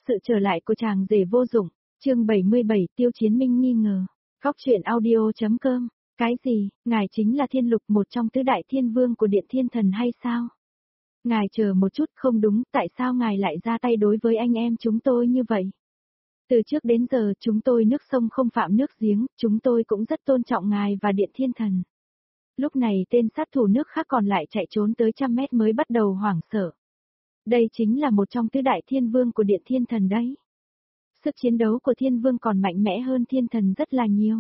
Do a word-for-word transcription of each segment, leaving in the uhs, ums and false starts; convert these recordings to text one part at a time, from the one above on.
Sự trở lại của chàng rể vô dụng, chương bảy mươi bảy Tiêu Chiến Minh nghi ngờ. Góc truyện audio.com. Cái gì, ngài chính là Thiên Lục, một trong tứ đại thiên vương của Điện Thiên Thần hay sao? Ngài chờ một chút, không đúng, tại sao ngài lại ra tay đối với anh em chúng tôi như vậy? Từ trước đến giờ chúng tôi nước sông không phạm nước giếng, chúng tôi cũng rất tôn trọng ngài và Điện Thiên Thần. Lúc này tên sát thủ nước khác còn lại chạy trốn tới trăm mét mới bắt đầu hoảng sợ. Đây chính là một trong tứ đại thiên vương của Điện Thiên Thần đấy. Sức chiến đấu của thiên vương còn mạnh mẽ hơn thiên thần rất là nhiều.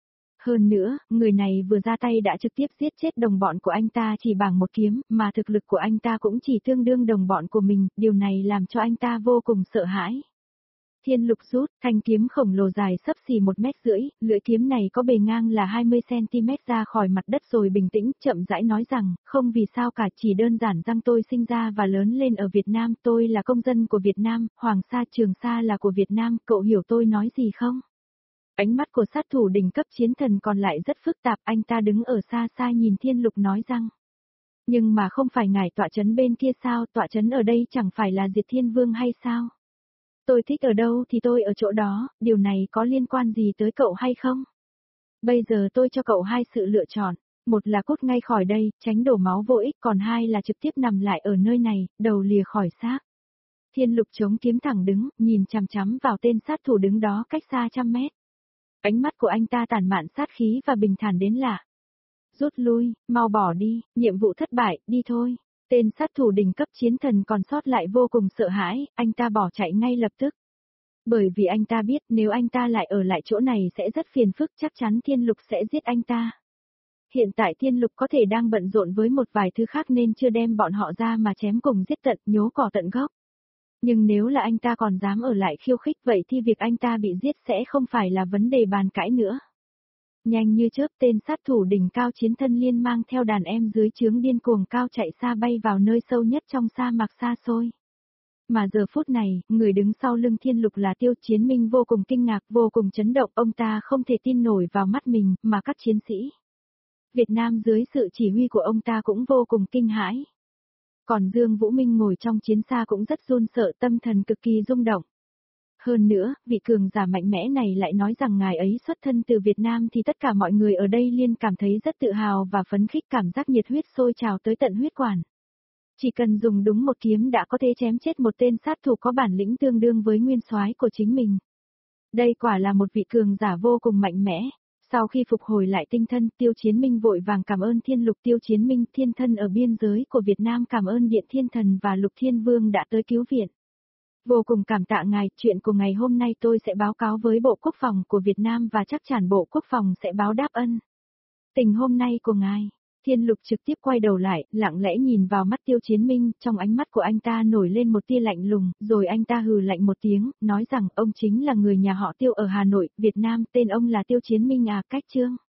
Hơn nữa, người này vừa ra tay đã trực tiếp giết chết đồng bọn của anh ta chỉ bằng một kiếm, mà thực lực của anh ta cũng chỉ tương đương đồng bọn của mình, điều này làm cho anh ta vô cùng sợ hãi. Thiên Lục rút, thanh kiếm khổng lồ dài xấp xì một mét rưỡi, lưỡi kiếm này có bề ngang là hai mươi xăng ti mét ra khỏi mặt đất rồi bình tĩnh, chậm rãi nói rằng, không vì sao cả, chỉ đơn giản rằng tôi sinh ra và lớn lên ở Việt Nam, tôi là công dân của Việt Nam, Hoàng Sa Trường Sa là của Việt Nam, cậu hiểu tôi nói gì không? Ánh mắt của sát thủ đỉnh cấp chiến thần còn lại rất phức tạp, anh ta đứng ở xa xa nhìn Thiên Lục nói rằng. Nhưng mà không phải ngài tọa trấn bên kia sao, tọa trấn ở đây chẳng phải là Diệt Thiên Vương hay sao? Tôi thích ở đâu thì tôi ở chỗ đó, điều này có liên quan gì tới cậu hay không? Bây giờ tôi cho cậu hai sự lựa chọn, một là cút ngay khỏi đây, tránh đổ máu vô ích, còn hai là trực tiếp nằm lại ở nơi này, đầu lìa khỏi xác. Thiên Lục chống kiếm thẳng đứng, nhìn chằm chằm vào tên sát thủ đứng đó cách xa trăm mét. Ánh mắt của anh ta tản mạn sát khí và bình thản đến lạ. Rút lui, mau bỏ đi, nhiệm vụ thất bại, đi thôi. Tên sát thủ đỉnh cấp chiến thần còn sót lại vô cùng sợ hãi, anh ta bỏ chạy ngay lập tức. Bởi vì anh ta biết nếu anh ta lại ở lại chỗ này sẽ rất phiền phức, chắc chắn Thiên Lục sẽ giết anh ta. Hiện tại Thiên Lục có thể đang bận rộn với một vài thứ khác nên chưa đem bọn họ ra mà chém cùng giết tận, nhổ cỏ tận gốc. Nhưng nếu là anh ta còn dám ở lại khiêu khích vậy thì việc anh ta bị giết sẽ không phải là vấn đề bàn cãi nữa. Nhanh như chớp, tên sát thủ đỉnh cao chiến thân liên mang theo đàn em dưới trướng điên cuồng cao chạy xa bay vào nơi sâu nhất trong sa mạc xa xôi. Mà giờ phút này, người đứng sau lưng Thiên Lục là Tiêu Chiến Minh vô cùng kinh ngạc, vô cùng chấn động, ông ta không thể tin nổi vào mắt mình, mà các chiến sĩ Việt Nam dưới sự chỉ huy của ông ta cũng vô cùng kinh hãi. Còn Dương Vũ Minh ngồi trong chiến xa cũng rất run sợ, tâm thần cực kỳ rung động. Hơn nữa, vị cường giả mạnh mẽ này lại nói rằng ngài ấy xuất thân từ Việt Nam thì tất cả mọi người ở đây liên cảm thấy rất tự hào và phấn khích, cảm giác nhiệt huyết sôi trào tới tận huyết quản. Chỉ cần dùng đúng một kiếm đã có thể chém chết một tên sát thủ có bản lĩnh tương đương với nguyên soái của chính mình. Đây quả là một vị cường giả vô cùng mạnh mẽ. Sau khi phục hồi lại tinh thần, Tiêu Chiến Minh vội vàng cảm ơn Thiên Lục. Tiêu Chiến Minh, thiên thân ở biên giới của Việt Nam, cảm ơn Điện Thiên Thần và Lục Thiên Vương đã tới cứu viện. Vô cùng cảm tạ ngài, chuyện của ngày hôm nay tôi sẽ báo cáo với Bộ Quốc phòng của Việt Nam và chắc chắn Bộ Quốc phòng sẽ báo đáp ân tình hôm nay của ngài. Thiên Lục trực tiếp quay đầu lại, lặng lẽ nhìn vào mắt Tiêu Chiến Minh, trong ánh mắt của anh ta nổi lên một tia lạnh lùng, rồi anh ta hừ lạnh một tiếng, nói rằng ông chính là người nhà họ Tiêu ở Hà Nội, Việt Nam, tên ông là Tiêu Chiến Minh à, cách chương.